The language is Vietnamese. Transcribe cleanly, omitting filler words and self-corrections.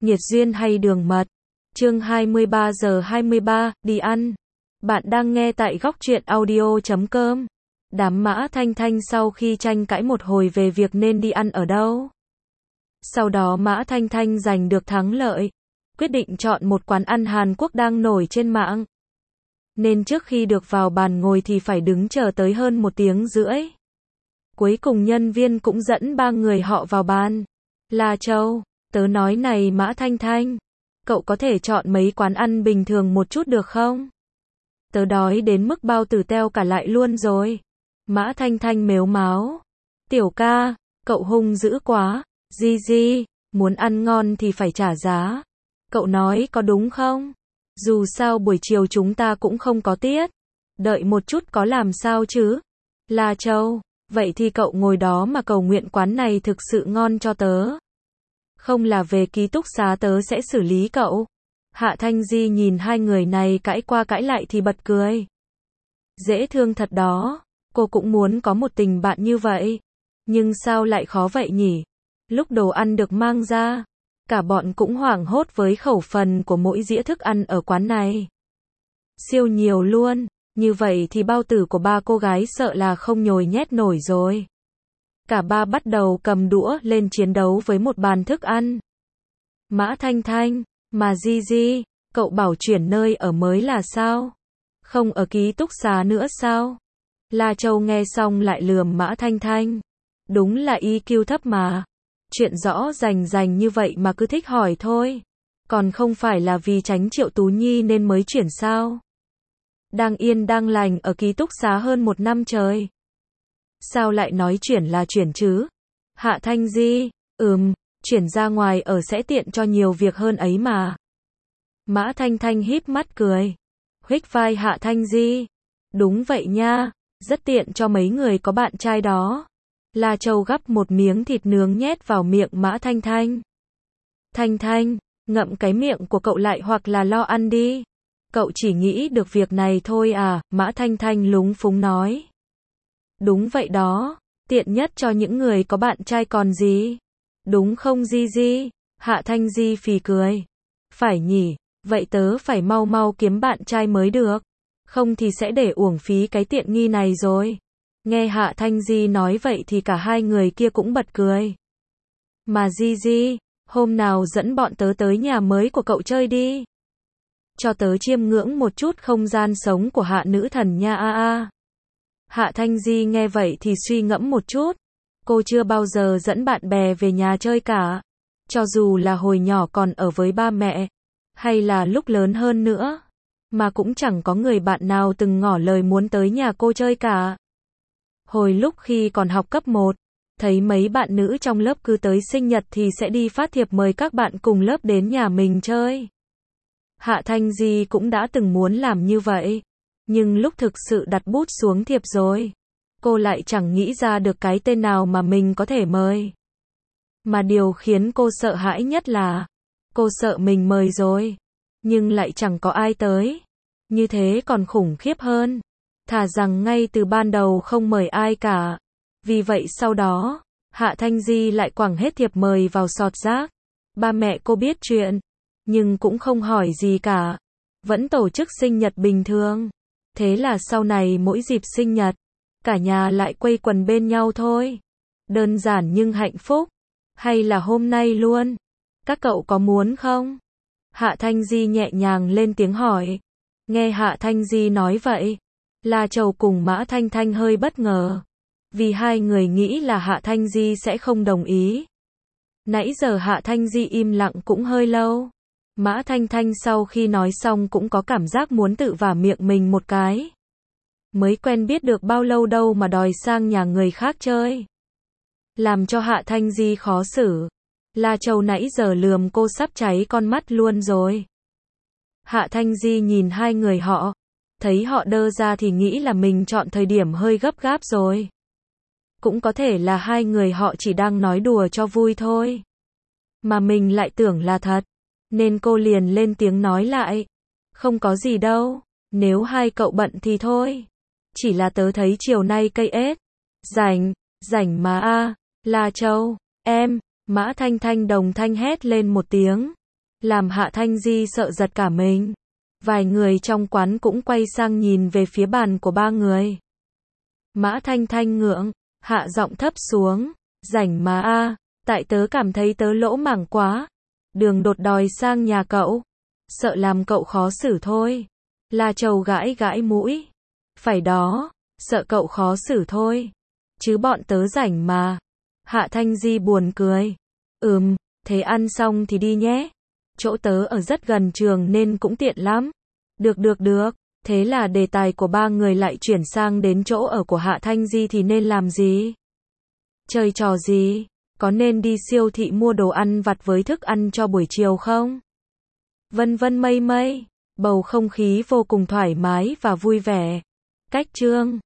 Nhiệt duyên hay đường mật. Chương 23 giờ 23, đi ăn. Bạn đang nghe tại góc truyện audio.com. Đám Mã Thanh Thanh sau khi tranh cãi một hồi về việc nên đi ăn ở đâu. Sau đó Mã Thanh Thanh giành được thắng lợi, quyết định chọn một quán ăn Hàn Quốc đang nổi trên mạng. Nên trước khi được vào bàn ngồi thì phải đứng chờ tới hơn 1 tiếng rưỡi. Cuối cùng nhân viên cũng dẫn 3 người họ vào bàn. La Châu, tớ nói này Mã Thanh Thanh, cậu có thể chọn mấy quán ăn bình thường một chút được không? Tớ đói đến mức bao tử teo cả lại luôn rồi. Mã Thanh Thanh mếu máo. Tiểu ca, cậu hung dữ quá. Di, muốn ăn ngon thì phải trả giá. Cậu nói có đúng không? Dù sao buổi chiều chúng ta cũng không có tiết. Đợi một chút có làm sao chứ? La Châu, vậy thì cậu ngồi đó mà cầu nguyện quán này thực sự ngon cho tớ. Không là về ký túc xá tớ sẽ xử lý cậu. Hạ Thanh Di nhìn hai người này cãi qua cãi lại thì bật cười. Dễ thương thật đó, cô cũng muốn có một tình bạn như vậy. Nhưng sao lại khó vậy nhỉ? Lúc đồ ăn được mang ra, cả bọn cũng hoảng hốt với khẩu phần của mỗi dĩa thức ăn ở quán này. Siêu nhiều luôn, như vậy thì bao tử của ba cô gái sợ là không nhồi nhét nổi rồi. Cả ba bắt đầu cầm đũa lên chiến đấu với một bàn thức ăn. Mã Thanh Thanh, mà Di, cậu bảo chuyển nơi ở mới là sao? Không ở ký túc xá nữa sao? La Châu nghe xong lại lườm Mã Thanh Thanh. Đúng là EQ thấp mà. Chuyện rõ rành như vậy mà cứ thích hỏi thôi. Còn không phải là vì tránh Triệu Tú Nhi nên mới chuyển sao? Đang yên đang lành ở ký túc xá hơn 1 năm trời. Sao lại nói chuyển là chuyển chứ? Hạ Thanh Di, chuyển ra ngoài ở sẽ tiện cho nhiều việc hơn ấy mà. Mã Thanh Thanh híp mắt cười. Huých vai Hạ Thanh Di. Đúng vậy nha, rất tiện cho mấy người có bạn trai đó. La Châu gắp một miếng thịt nướng nhét vào miệng Mã Thanh Thanh. Thanh Thanh, ngậm cái miệng của cậu lại hoặc là lo ăn đi. Cậu chỉ nghĩ được việc này thôi à, Mã Thanh Thanh lúng phúng nói. Đúng vậy đó, tiện nhất cho những người có bạn trai còn gì. Đúng không Di? Hạ Thanh Di phì cười. Phải nhỉ, vậy tớ phải mau kiếm bạn trai mới được. Không thì sẽ để uổng phí cái tiện nghi này rồi. Nghe Hạ Thanh Di nói vậy thì cả hai người kia cũng bật cười. Mà Di, hôm nào dẫn bọn tớ tới nhà mới của cậu chơi đi. Cho tớ chiêm ngưỡng một chút không gian sống của Hạ nữ thần nha. Hạ Thanh Di nghe vậy thì suy ngẫm một chút. Cô chưa bao giờ dẫn bạn bè về nhà chơi cả. Cho dù là hồi nhỏ còn ở với ba mẹ, hay là lúc lớn hơn nữa, mà cũng chẳng có người bạn nào từng ngỏ lời muốn tới nhà cô chơi cả. Hồi lúc khi còn học cấp 1, thấy mấy bạn nữ trong lớp cứ tới sinh nhật thì sẽ đi phát thiệp mời các bạn cùng lớp đến nhà mình chơi. Hạ Thanh Di cũng đã từng muốn làm như vậy. Nhưng lúc thực sự đặt bút xuống thiệp rồi, cô lại chẳng nghĩ ra được cái tên nào mà mình có thể mời. Mà điều khiến cô sợ hãi nhất là, cô sợ mình mời rồi, nhưng lại chẳng có ai tới. Như thế còn khủng khiếp hơn. Thà rằng ngay từ ban đầu không mời ai cả. Vì vậy sau đó, Hạ Thanh Di lại quẳng hết thiệp mời vào sọt rác. Ba mẹ cô biết chuyện, nhưng cũng không hỏi gì cả. Vẫn tổ chức sinh nhật bình thường. Thế là sau này mỗi dịp sinh nhật, cả nhà lại quây quần bên nhau thôi. Đơn giản nhưng hạnh phúc. Hay là hôm nay luôn? Các cậu có muốn không? Hạ Thanh Di nhẹ nhàng lên tiếng hỏi. Nghe Hạ Thanh Di nói vậy, La Châu cùng Mã Thanh Thanh hơi bất ngờ. Vì hai người nghĩ là Hạ Thanh Di sẽ không đồng ý. Nãy giờ Hạ Thanh Di im lặng cũng hơi lâu. Mã Thanh Thanh sau khi nói xong cũng có cảm giác muốn tự vả miệng mình một cái. Mới quen biết được bao lâu đâu mà đòi sang nhà người khác chơi. Làm cho Hạ Thanh Di khó xử. La Châu nãy giờ lườm cô sắp cháy con mắt luôn rồi. Hạ Thanh Di nhìn hai người họ, thấy họ đơ ra thì nghĩ là mình chọn thời điểm hơi gấp gáp rồi. Cũng có thể là hai người họ chỉ đang nói đùa cho vui thôi. Mà mình lại tưởng là thật. Nên cô liền lên tiếng nói lại. Không có gì đâu, nếu hai cậu bận thì thôi. Chỉ là tớ thấy chiều nay cây ếch. Rảnh mà La Châu, em, Mã Thanh Thanh đồng thanh hét lên một tiếng. làm Hạ Thanh Di sợ giật cả mình. Vài người trong quán cũng quay sang nhìn về phía bàn của ba người. Mã Thanh Thanh ngượng, hạ giọng thấp xuống, rảnh mà a, tại tớ cảm thấy tớ lỗ mảng quá. Đường Đột đòi sang nhà cậu, sợ làm cậu khó xử thôi. La Trầu gãi gãi mũi, phải đó, sợ cậu khó xử thôi. Chứ bọn tớ rảnh mà. Hạ Thanh Di buồn cười. Thế ăn xong thì đi nhé. Chỗ tớ ở rất gần trường nên cũng tiện lắm. Được. Thế là đề tài của ba người lại chuyển sang đến chỗ ở của Hạ Thanh Di thì nên làm gì? Chơi trò gì? Có nên đi siêu thị mua đồ ăn vặt với thức ăn cho buổi chiều không? Vân vân mây mây. Bầu không khí vô cùng thoải mái và vui vẻ. Cách chương